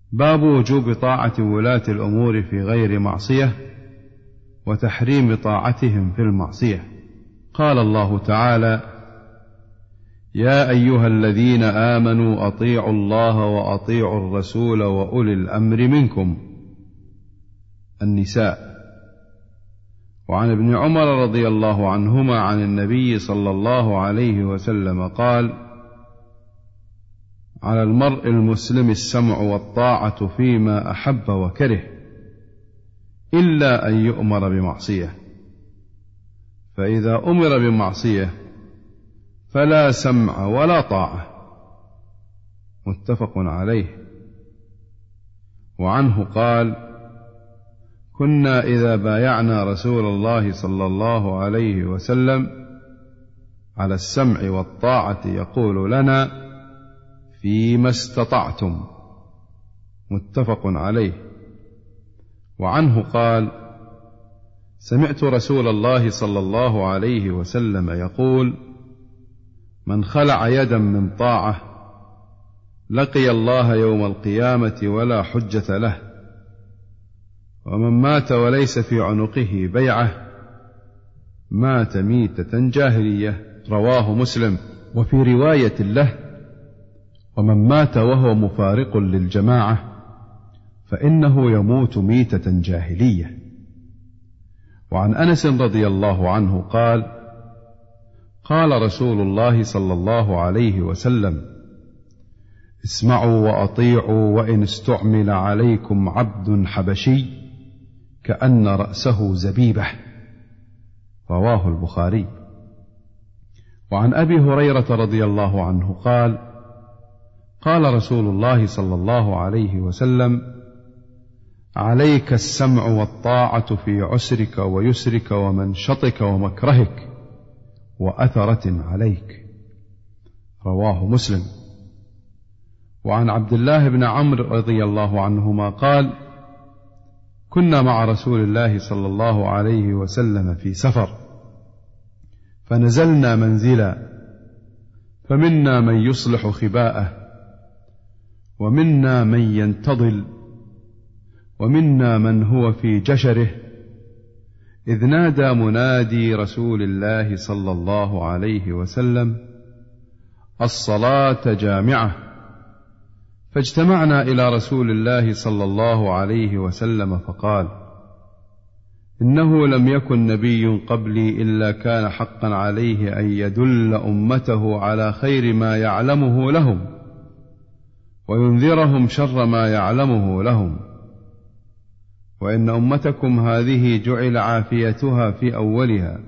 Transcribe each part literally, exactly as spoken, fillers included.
باب وجوب طاعة ولاة الأمور في غير معصية وتحريم طاعتهم في المعصية. قال الله تعالى: يا أيها الذين آمنوا أطيعوا الله وأطيعوا الرسول وأولي الأمر منكم. النساء. وعن ابن عمر رضي الله عنهما عن النبي صلى الله عليه وسلم قال: على المرء المسلم السمع والطاعة فيما أحب وكره إلا أن يؤمر بمعصية، فإذا أمر بمعصية فلا سمع ولا طاعة. متفق عليه. وعنه قال: كنا إذا بايعنا رسول الله صلى الله عليه وسلم على السمع والطاعة يقول لنا: فيما استطعتم. متفق عليه. وعنه قال: سمعت رسول الله صلى الله عليه وسلم يقول: من خلع يدا من طاعة لقي الله يوم القيامة ولا حجة له، ومن مات وليس في عنقه بيعة مات ميتة جاهلية. رواه مسلم. وفي رواية له: ومن مات وهو مفارق للجماعة فإنه يموت ميتة جاهلية. وعن أنس رضي الله عنه قال: قال رسول الله صلى الله عليه وسلم: اسمعوا وأطيعوا وإن استعمل عليكم عبد حبشي كأن رأسه زبيبة. رواه البخاري. وعن أبي هريرة رضي الله عنه قال: قال رسول الله صلى الله عليه وسلم: عليك السمع والطاعة في عسرك ويسرك ومنشطك ومكرهك وأثرة عليك. رواه مسلم. وعن عبد الله بن عمرو رضي الله عنهما قال: كنا مع رسول الله صلى الله عليه وسلم في سفر، فنزلنا منزلا، فمنا من يصلح خباءه، ومنا من ينتظل، ومنا من هو في جشره، إذ نادى منادي رسول الله صلى الله عليه وسلم: الصلاة جامعة. فاجتمعنا إلى رسول الله صلى الله عليه وسلم فقال: إنه لم يكن نبي قبلي إلا كان حقا عليه أن يدل أمته على خير ما يعلمه لهم وينذرهم شر ما يعلمه لهم، وإن أمتكم هذه جعل عافيتها في أولها،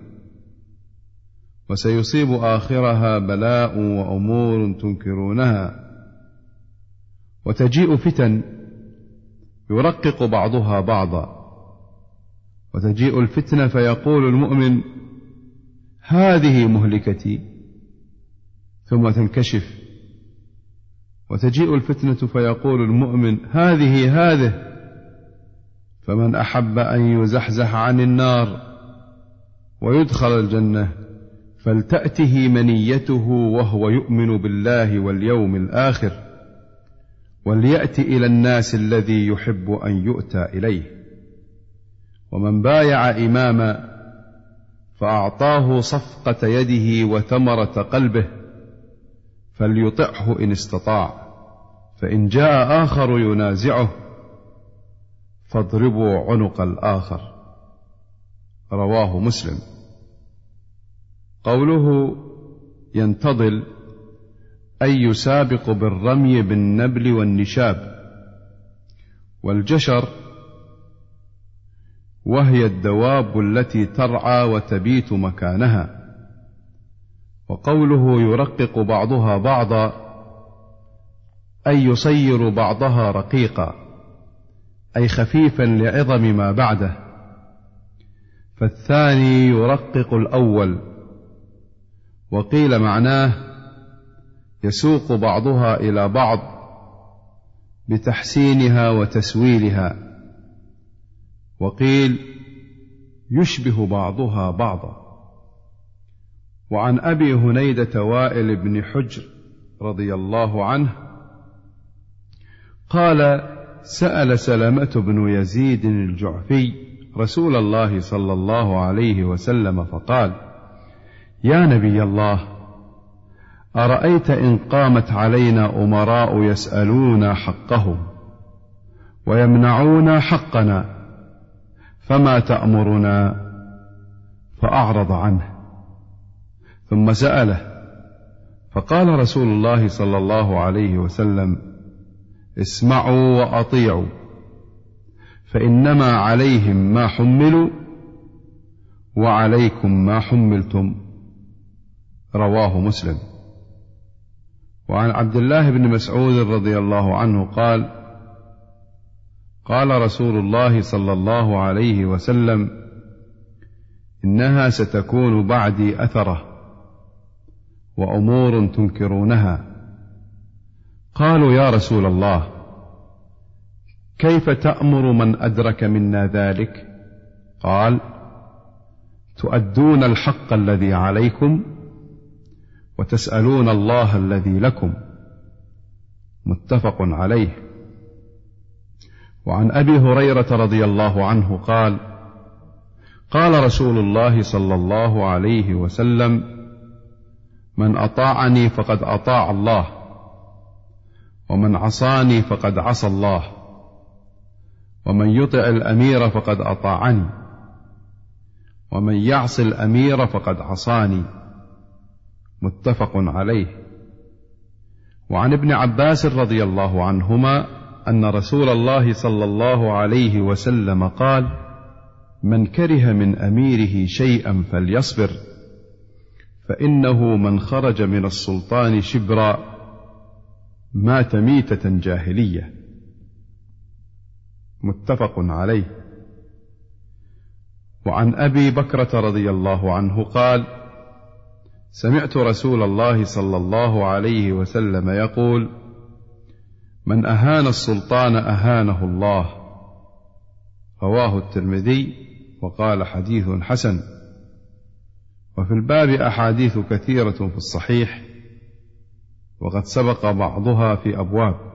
وسيصيب آخرها بلاء وأمور تنكرونها، وتجيء فتن يرقق بعضها بعضا، وتجيء الفتنة فيقول المؤمن: هذه مهلكتي، ثم تنكشف، وتجيء الفتنة فيقول المؤمن: هذه هذه، فمن أحب أن يزحزح عن النار ويدخل الجنة فلتأته منيته وهو يؤمن بالله واليوم الآخر، وليأت إلى الناس الذي يحب أن يؤتى إليه. ومن بايع إماما فأعطاه صفقة يده وثمرة قلبه فليطعه إن استطاع، فإن جاء آخر ينازعه فاضربوا عنق الآخر. رواه مسلم. قوله ينتظل أي يسابق بالرمي بالنبل والنشاب. والجشر وهي الدواب التي ترعى وتبيت مكانها. وقوله يرقق بعضها بعضا أي يصير بعضها رقيقا، أي خفيفا لعظم ما بعده، فالثاني يرقق الأول. وقيل معناه يسوق بعضها إلى بعض بتحسينها وتسويلها، وقيل يشبه بعضها بعضا. وعن أبي هنيدة وائل بن حجر رضي الله عنه قال: سأل سلمة بن يزيد الجعفي رسول الله صلى الله عليه وسلم فقال: يا نبي الله، أرأيت إن قامت علينا أمراء يسألون حقهم ويمنعون حقنا فما تأمرنا؟ فأعرض عنه، ثم سأله فقال رسول الله صلى الله عليه وسلم: اسمعوا وأطيعوا، فإنما عليهم ما حملوا وعليكم ما حملتم. رواه مسلم. وعن عبد الله بن مسعود رضي الله عنه قال: قال رسول الله صلى الله عليه وسلم: إنها ستكون بعدي أثرة وأمور تنكرونها. قالوا: يا رسول الله، كيف تأمر من أدرك منا ذلك؟ قال: تؤدون الحق الذي عليكم وتسألون الله الذي لكم. متفق عليه. وعن أبي هريرة رضي الله عنه قال: قال رسول الله صلى الله عليه وسلم: من أطاعني فقد أطاع الله، ومن عصاني فقد عصى الله، ومن يطع الأمير فقد أطاعني، ومن يعص الأمير فقد عصاني. متفق عليه. وعن ابن عباس رضي الله عنهما أن رسول الله صلى الله عليه وسلم قال: من كره من أميره شيئا فليصبر، فإنه من خرج من السلطان شبرا مات ميتة جاهلية. متفق عليه. وعن أبي بكرة رضي الله عنه قال: سمعت رسول الله صلى الله عليه وسلم يقول: من أهان السلطان أهانه الله. رواه الترمذي وقال: حديث حسن. وفي الباب أحاديث كثيرة في الصحيح، وقد سبق بعضها في أبواب.